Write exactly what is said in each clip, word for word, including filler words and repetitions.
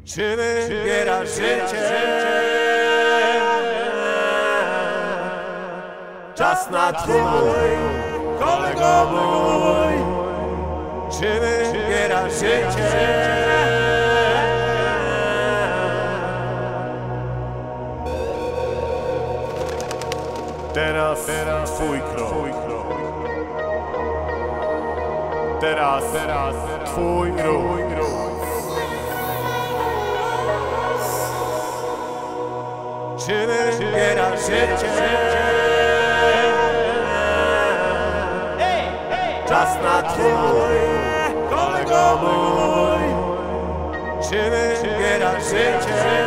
Czy wybierasz życie? Czas na twój, kolego mój. Czy wybierasz życie? Teraz, teraz twój krok. Teraz, teraz twój ruch. Czy wybierasz życie? Czas na twój, kolego mój. Czy wybierasz życie?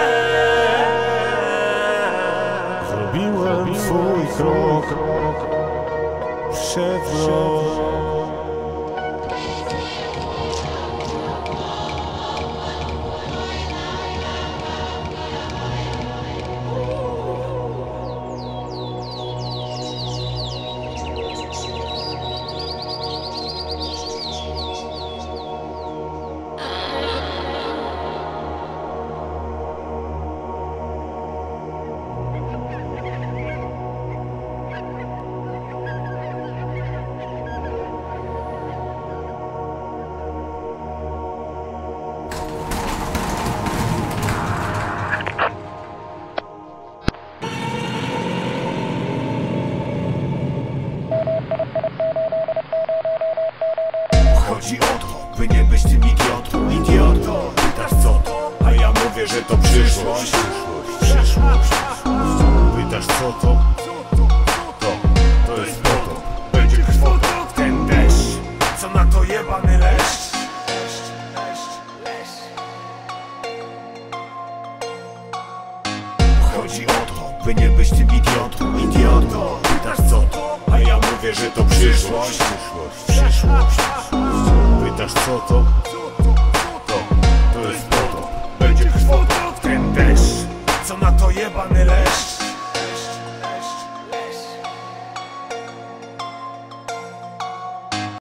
Zrobiłem twój krok przewrot. Chodzi o to, by nie być tym idiotą, idiotą. Pytasz co to? A ja mówię, że to przyszłość. Przyszłość. Pytasz co to? To, to jest potop. Będzie krwotok, ten deszcz. Co na to jebany leszcz? Chodzi o to, by nie być tym idiotą, idiotą. Pytasz co to? A ja mówię, że to przyszłość. Przyszłość. Pytasz co to?